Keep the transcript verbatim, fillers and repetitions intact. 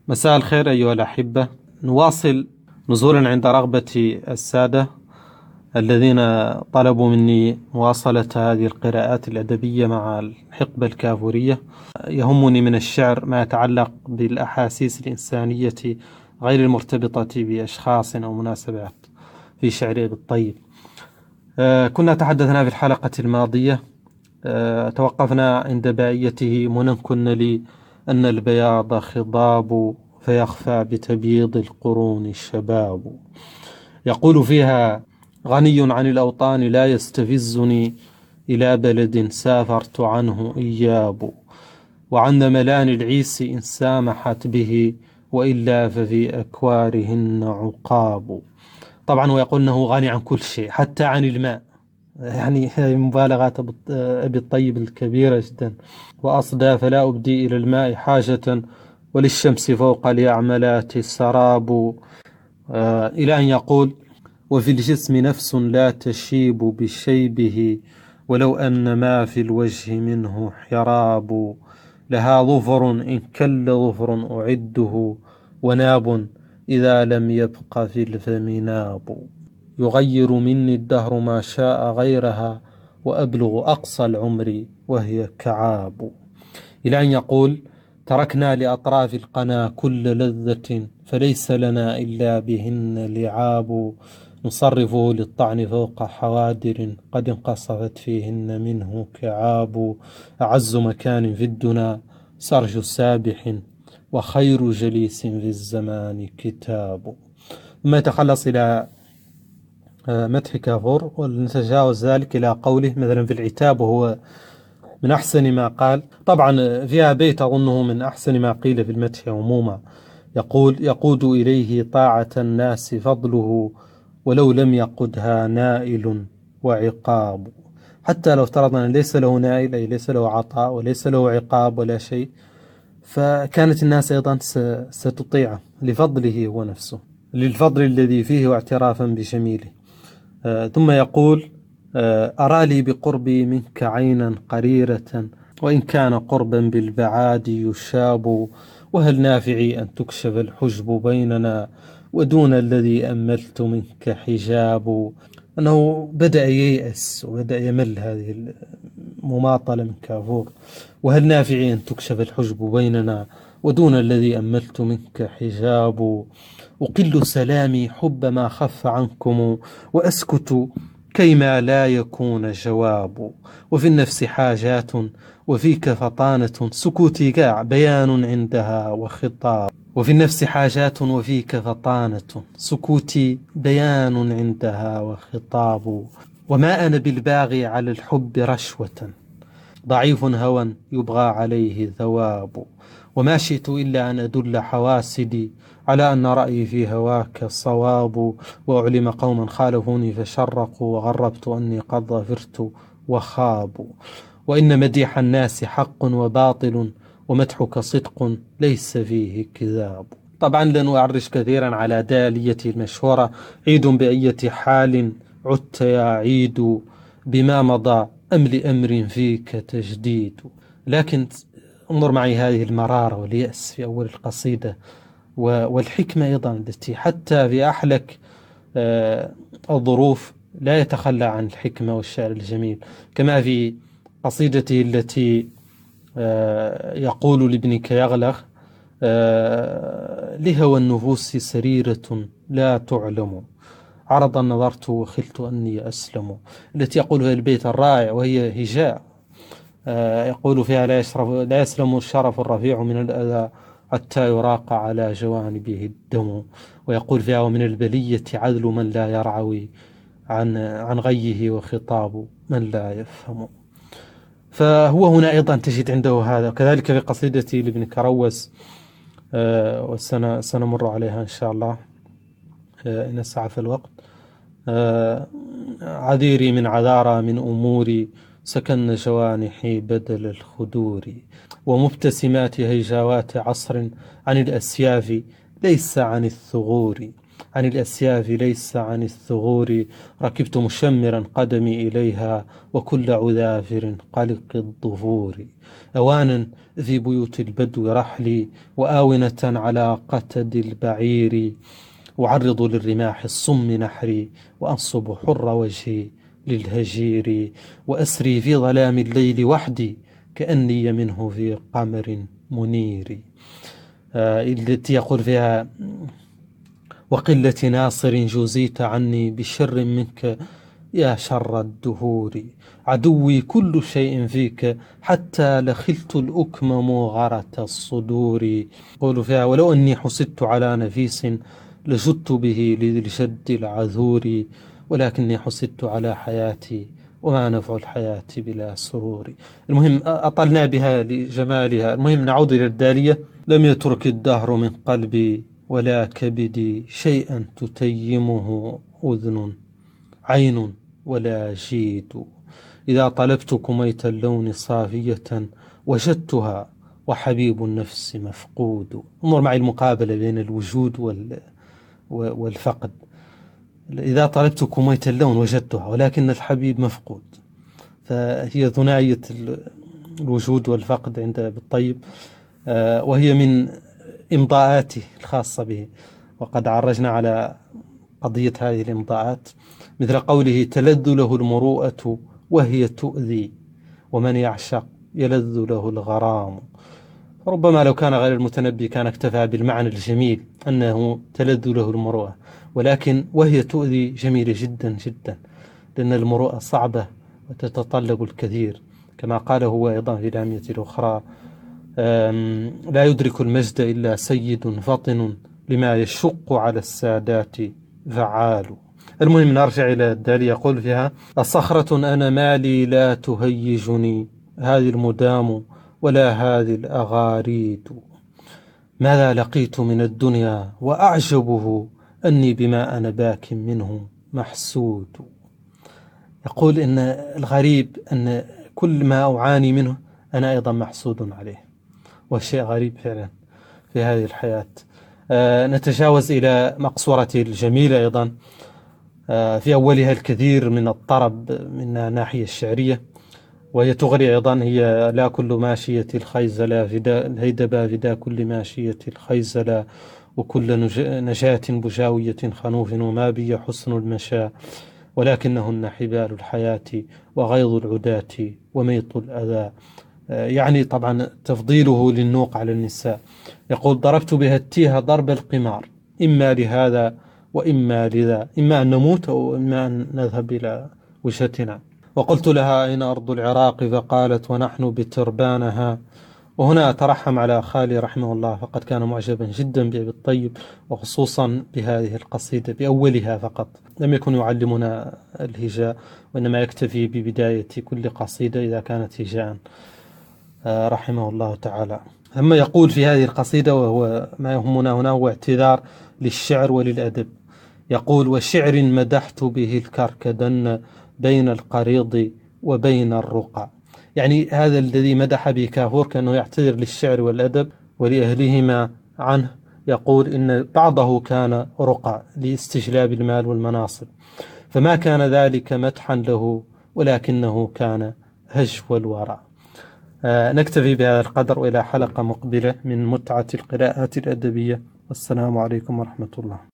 مساء الخير أيها الأحبة. نواصل نزولا عند رغبة السادة الذين طلبوا مني مواصلة هذه القراءات الأدبية مع الحقبة الكافورية. يهمني من الشعر ما يتعلق بالأحاسيس الإنسانية غير المرتبطة بأشخاص أو مناسبات في شعر أبي الطيب. كنا تحدثنا في الحلقة الماضية، توقفنا عند بائيته: منى كن لي أن البياض خضاب فيخفى بتبييض القرون الشباب. يقول فيها: غني عن الأوطان لا يستفزني إلى بلد سافرت عنه إياب، وعن ملان العيس إن سامحت به وإلا ففي أكوارهن عقاب. طبعا ويقول أنه غني عن كل شيء حتى عن الماء، يعني مبالغات أبي الطيب الكبيرة جدا. وأصدى فلا أبدي إلى الماء حاجة وللشمس فوق اليعملات سراب، آه إلى أن يقول: وفي الجسم نفس لا تشيب بشيبه ولو أن ما في الوجه منه حراب، لها ظفر إن كل ظفر أعده وناب إذا لم يبق في الفم ناب، يغير مني الدهر ما شاء غيرها وأبلغ أقصى العمر وهي كعاب. إلى أن يقول: تركنا لأطراف القنا كل لذة فليس لنا إلا بهن لعاب، نصرفه للطعن فوق حوادر قد انقصفت فيهن منه كعاب، أعز مكان في الدنا سرج سابح وخير جليس في الزمان كتاب. ثم يتخلص إلى مدح كافور، ونتجاوز ذلك إلى قوله مثلا في العتاب وهو من أحسن ما قال. طبعا فيها بيت أظنه من أحسن ما قيل في المدح عموما، يقول: يقود إليه طاعة الناس فضله ولو لم يقدها نائل وعقاب. حتى لو افترضنا أن ليس له نائل، أي ليس له عطاء وليس له عقاب ولا شيء، فكانت الناس أيضا ستطيعه لفضله هو نفسه، للفضل الذي فيه واعترافا بجميله. آه ثم يقول: آه أرى لي بقربي منك عينا قريرة وإن كان قربا بالبعاد يشاب، وهل نافعي أن تكشف الحجب بيننا ودون الذي أملت منك حجاب. أنه بدأ ييأس وبدأ يمل هذه المماطلة من كافور. وهل نافعي أن تكشف الحجب بيننا ودون الذي أملت منك حجاب، أقل سلامي حب ما خف عنكم وأسكت كيما لا يكون جواب، وفي النفس حاجات وفيك فطانة سكوتي قاع بيان عندها وخطاب، وفي النفس حاجات وفيك فطانة سكوتي بيان عندها وخطاب، وما أنا بالباغي على الحب رشوة ضعيف هوى يبغى عليه ثواب، وما شئت إلا أن أدل حواسدي على أن رأيي في هواك صواب، وأعلم قوما خالفوني فشرقوا وغربت أني قد ظفرت وخابوا، وإن مديح الناس حق وباطل ومدحك صدق ليس فيه كذاب. طبعا لن أعرج كثيرا على داليتي المشهورة: عيد بأية حال عدت يا عيد بما مضى أم لأمر فيك تجديد. لكن انظر معي هذه المرارة واليأس في أول القصيدة، والحكمة أيضا التي حتى في أحلك الظروف لا يتخلى عن الحكمة والشعر الجميل، كما في قصيدته التي يقول لابنك يغلغ: لهوى النفوس سريرة لا تعلم عرضا نظرت وخلت أني أسلم، التي يقول في البيت الرائع وهي هجاء، يقول فيها: لا, لا يسلم الشرف الرفيع من الأذى حتى يراق على جوانبه الدم، ويقول فيها: ومن البلية عذل من لا يرعوي عن, عن غيه وخطاب من لا يفهم. فهو هنا أيضا تجد عنده هذا. كذلك في قصيدتي لابن كروس، وسنمر عليها إن شاء الله إن اسعف الوقت: عذيري من عذارى من أموري سكن جوانحي بدل الخدور، ومبتسمات هيجاوات عصر عن الأسياف ليس عن الثغور، عن الأسياف ليس عن الثغور، ركبت مشمرا قدمي إليها وكل عذافر قلق الظفور. أوانا في بيوت البدو رحلي وآونة على قتد البعير، أعرض للرماح الصم نحري وأنصب حر وجهي للهجير، وأسري في ظلام الليل وحدي كأني منه في قمر منير. آه التي يقول فيها: وقلة ناصر جزيت عني بشر منك يا شر الدهور، عدوي كل شيء فيك حتى لخلت الأكم مغرة الصدور. يقول فيها: ولو أني حسدت على نفيس لجدت به للجد العذور، ولكني حسدت على حياتي وما نفع الحياة بلا سرور. المهم أطلنا بها لجمالها. المهم نعود إلى الدالية: لم يترك الدهر من قلبي ولا كبدي شيئا تتيمه أذن عين ولا جيد، إذا طلبت كميت اللون صافية وجدتها وحبيب النفس مفقود. انظر معي المقابلة بين الوجود والفقد. إذا طلبت كميت اللون وجدتها ولكن الحبيب مفقود، فهي ثنائية الوجود والفقد عند بالطيب، وهي من إمضاءاته الخاصة به. وقد عرجنا على قضية هذه الإمضاءات، مثل قوله: تلذ له المروءة وهي تؤذي، ومن يعشق يلذ له الغرام. ربما لو كان غير المتنبي كان اكتفى بالمعنى الجميل أنه تلذ له المروءة، ولكن وهي تؤذي جميلة جدا جدا، لأن المروءة صعبة وتتطلب الكثير، كما قال هو أيضا في العامية الأخرى: لا يدرك المجد إلا سيد فطن، لما يشق على السادات فعال. المهم نرجع إلى الدالية. يقول فيها: الصخرة أنا مالي لا تهيجني هذه المدام ولا هذه الأغاريد، ماذا لقيت من الدنيا وأعجبه أني بما أنا باك منه محسود. يقول إن الغريب أن كل ما أعاني منه أنا أيضا محسود عليه، والشيء غريب فعلا في هذه الحياة. آه نتجاوز إلى مقصورته الجميلة أيضا، آه في أولها الكثير من الطرب من الناحية الشعرية، وهي تغري أيضا: هي لا كل ماشية الخيزلة فدا الهيدبة فدا كل ماشية الخيزلة، وكل نجاة بجاوية خنوف، وما بي حسن المشاء ولكنهن حبال الحياة وغيظ العداة وميط الأذى. يعني طبعا تفضيله للنوق على النساء. يقول: ضربت بها التيه ضرب القمار، إما لهذا وإما لذا، إما أن نموت أو إما أن نذهب إلى وجهتنا. وقلت لها: أين أرض العراق؟ فقالت: ونحن بتربانها. وهنا أترحم على خالي رحمه الله، فقد كان معجبا جدا بأبي الطيب، وخصوصا بهذه القصيدة بأولها فقط، لم يكن يعلمنا الهجاء، وإنما يكتفي ببداية كل قصيدة إذا كانت هجاء رحمه الله تعالى. ثم يقول في هذه القصيدة، وهو ما يهمنا هنا هو اعتذار للشعر وللأدب، يقول: وشعر مدحت به الكركدن بين القريض وبين الرقى. يعني هذا الذي مدح به كافور كأنه يعتذر للشعر والأدب ولأهلهما عنه، يقول إن بعضه كان رقى لاستجلاب المال والمناصب، فما كان ذلك مدحا له ولكنه كان هجو الورى. آه نكتفي بهذا القدر، وإلى حلقة مقبلة من متعة القراءات الأدبية، والسلام عليكم ورحمة الله.